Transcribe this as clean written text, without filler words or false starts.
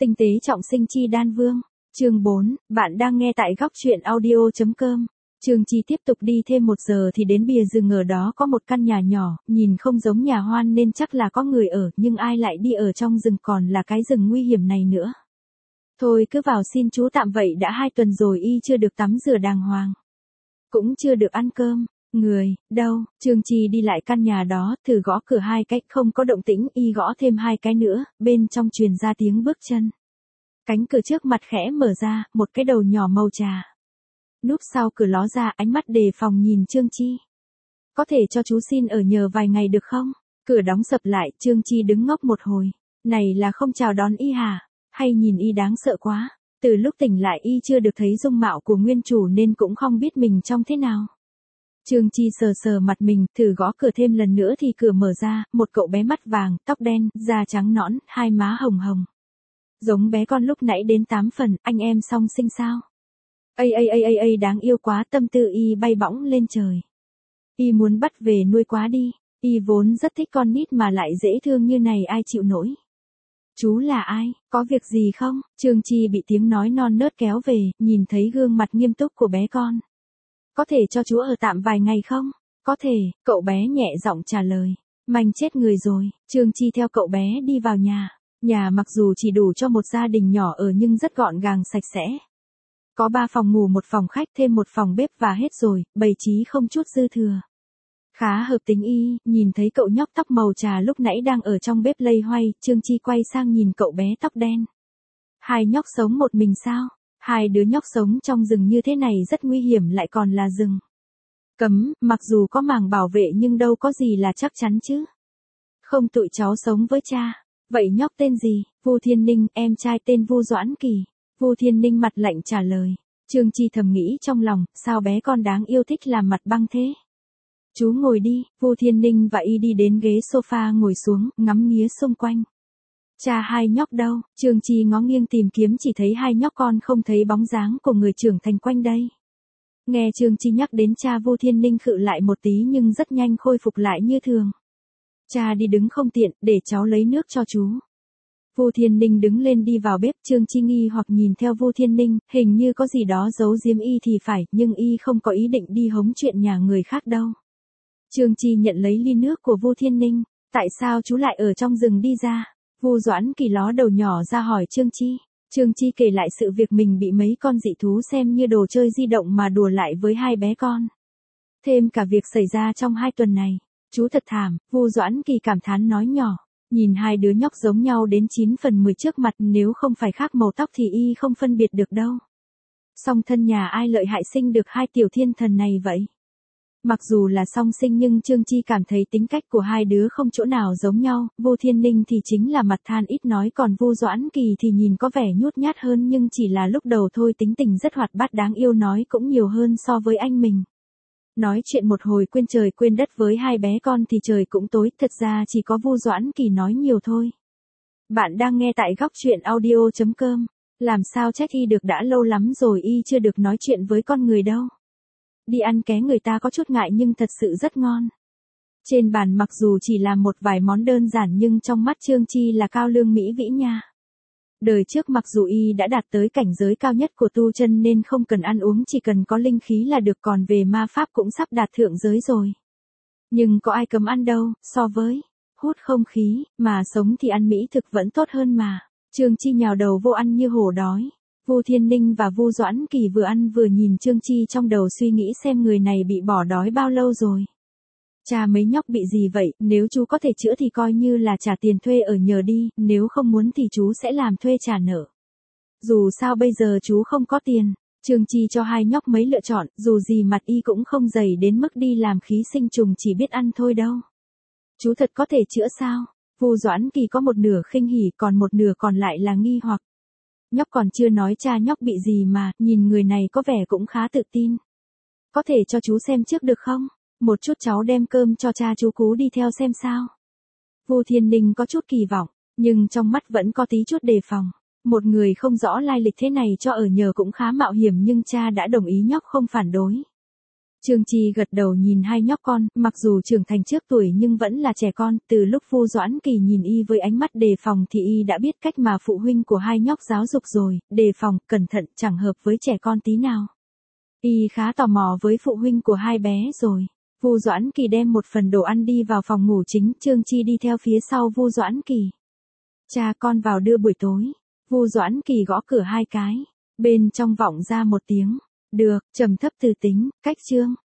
Tinh tế trọng sinh chi đan vương. Chương 4, bạn đang nghe tại góc truyện audio.com. Trương Chi tiếp tục đi thêm 1 giờ thì đến bìa rừng, ở đó có một căn nhà nhỏ, nhìn không giống nhà hoan nên chắc là có người ở, nhưng ai lại đi ở trong rừng, còn là cái rừng nguy hiểm này nữa. Thôi cứ vào xin chú tạm vậy, đã 2 tuần rồi y chưa được tắm rửa đàng hoàng. Cũng chưa được ăn cơm. Người, đâu? Trương Chi đi lại căn nhà đó, thử gõ cửa 2 cái, không có động tĩnh, y gõ thêm 2 cái nữa, bên trong truyền ra tiếng bước chân. Cánh cửa trước mặt khẽ mở ra, một cái đầu nhỏ màu trà núp sau cửa ló ra, ánh mắt đề phòng nhìn Trương Chi. Có thể cho chú xin ở nhờ vài ngày được không? Cửa đóng sập lại, Trương Chi đứng ngốc một hồi. Này là không chào đón y hả? Hay nhìn y đáng sợ quá? Từ lúc tỉnh lại y chưa được thấy dung mạo của nguyên chủ nên cũng không biết mình trông thế nào. Trương Chi sờ sờ mặt mình, thử gõ cửa thêm lần nữa thì cửa mở ra, một cậu bé mắt vàng, tóc đen, da trắng nõn, 2 má hồng hồng. Giống bé con lúc nãy đến 8 phần, anh em song sinh sao? Ây, đáng yêu quá, tâm tư y bay bõng lên trời. Y muốn bắt về nuôi quá đi, y vốn rất thích con nít mà lại dễ thương như này, ai chịu nổi. Chú là ai, có việc gì không? Trương Chi bị tiếng nói non nớt kéo về, nhìn thấy gương mặt nghiêm túc của bé con. Có thể cho chú ở tạm vài ngày không? Có thể, cậu bé nhẹ giọng trả lời. Manh chết người rồi. Trương Chi theo cậu bé đi vào nhà. Nhà mặc dù chỉ đủ cho một gia đình nhỏ ở nhưng rất gọn gàng sạch sẽ. Có 3 phòng ngủ, 1 phòng khách, thêm 1 phòng bếp và hết rồi, bày trí không chút dư thừa. Khá hợp tính y, nhìn thấy cậu nhóc tóc màu trà lúc nãy đang ở trong bếp lây hoay, Trương Chi quay sang nhìn cậu bé tóc đen. 2 nhóc sống một mình sao? 2 đứa nhóc sống trong rừng như thế này rất nguy hiểm, lại còn là rừng cấm, mặc dù có màng bảo vệ nhưng đâu có gì là chắc chắn chứ. Không, tụi cháu sống với cha. Vậy nhóc tên gì? Vu Thiên Ninh, em trai tên Vu Doãn Kỳ. Vu Thiên Ninh mặt lạnh trả lời. Trương Chi thầm nghĩ trong lòng, sao bé con đáng yêu thích làm mặt băng thế? Chú ngồi đi. Vu Thiên Ninh và y đi đến ghế sofa ngồi xuống, ngắm nghía xung quanh. Cha 2 nhóc đâu? Trương Chi ngó nghiêng tìm kiếm, chỉ thấy 2 nhóc con, không thấy bóng dáng của người trưởng thành quanh đây. Nghe Trương Chi nhắc đến cha, Vu Thiên Ninh khựng lại một tí nhưng rất nhanh khôi phục lại như thường. Cha đi đứng không tiện, để cháu lấy nước cho chú. Vu Thiên Ninh đứng lên đi vào bếp. Trương Chi nghi hoặc nhìn theo Vu Thiên Ninh, hình như có gì đó giấu giếm y thì phải, nhưng y không có ý định đi hóng chuyện nhà người khác đâu. Trương Chi nhận lấy ly nước của Vu Thiên Ninh. Tại sao chú lại ở trong rừng đi ra? Vu Doãn Kỳ ló đầu nhỏ ra hỏi Trương Chi. Trương Chi kể lại sự việc mình bị mấy con dị thú xem như đồ chơi di động mà đùa lại với 2 bé con. Thêm cả việc xảy ra trong 2 tuần này. Chú thật thảm, Vu Doãn Kỳ cảm thán nói nhỏ. Nhìn 2 đứa nhóc giống nhau đến 9 phần 10 trước mặt, nếu không phải khác màu tóc thì y không phân biệt được đâu. Song thân nhà ai lợi hại sinh được 2 tiểu thiên thần này vậy? Mặc dù là song sinh nhưng Trương Chi cảm thấy tính cách của 2 đứa không chỗ nào giống nhau. Vu Thiên Ninh thì chính là mặt than ít nói, còn Vu Doãn Kỳ thì nhìn có vẻ nhút nhát hơn nhưng chỉ là lúc đầu thôi, tính tình rất hoạt bát đáng yêu, nói cũng nhiều hơn so với anh mình. Nói chuyện một hồi quên trời quên đất với 2 bé con thì trời cũng tối, thật ra chỉ có Vu Doãn Kỳ nói nhiều thôi. Bạn đang nghe tại góc truyện audio.com. Làm sao trách y được, đã lâu lắm rồi y chưa được nói chuyện với con người đâu. Đi ăn ké người ta có chút ngại nhưng thật sự rất ngon. Trên bàn mặc dù chỉ là một vài món đơn giản nhưng trong mắt Trương Chi là cao lương mỹ vĩ nha. Đời trước mặc dù y đã đạt tới cảnh giới cao nhất của tu chân nên không cần ăn uống, chỉ cần có linh khí là được, còn về ma pháp cũng sắp đạt thượng giới rồi. Nhưng có ai cấm ăn đâu, so với hút không khí, mà sống thì ăn mỹ thực vẫn tốt hơn mà. Trương Chi nhào đầu vô ăn như hổ đói. Vu Thiên Ninh và Vu Doãn Kỳ vừa ăn vừa nhìn Trương Chi, trong đầu suy nghĩ xem người này bị bỏ đói bao lâu rồi. Cha mấy nhóc bị gì vậy, nếu chú có thể chữa thì coi như là trả tiền thuê ở nhờ đi, nếu không muốn thì chú sẽ làm thuê trả nợ. Dù sao bây giờ chú không có tiền. Trương Chi cho 2 nhóc mấy lựa chọn, dù gì mặt y cũng không dày đến mức đi làm khí sinh trùng, chỉ biết ăn thôi đâu. Chú thật có thể chữa sao? Vu Doãn Kỳ có một nửa khinh hỉ, còn một nửa còn lại là nghi hoặc. Nhóc còn chưa nói cha nhóc bị gì mà, nhìn người này có vẻ cũng khá tự tin. Có thể cho chú xem trước được không? Một chút cháu đem cơm cho cha chú cú đi theo xem sao. Vu Thiên Ninh có chút kỳ vọng, nhưng trong mắt vẫn có tí chút đề phòng. Một người không rõ lai lịch thế này cho ở nhờ cũng khá mạo hiểm, nhưng cha đã đồng ý, nhóc không phản đối. Trương Chi gật đầu nhìn hai nhóc con, mặc dù trưởng thành trước tuổi nhưng vẫn là trẻ con, từ lúc Vu Doãn Kỳ nhìn y với ánh mắt đề phòng thì y đã biết cách mà phụ huynh của hai nhóc giáo dục rồi, đề phòng, cẩn thận, chẳng hợp với trẻ con tí nào. Y khá tò mò với phụ huynh của hai bé rồi. Vu Doãn Kỳ đem một phần đồ ăn đi vào phòng ngủ chính, Trương Chi đi theo phía sau Vu Doãn Kỳ. Cha con vào đưa buổi tối. Vu Doãn Kỳ gõ cửa hai cái. Bên trong vọng ra một tiếng. Được, trầm thấp từ tính, cách Trương.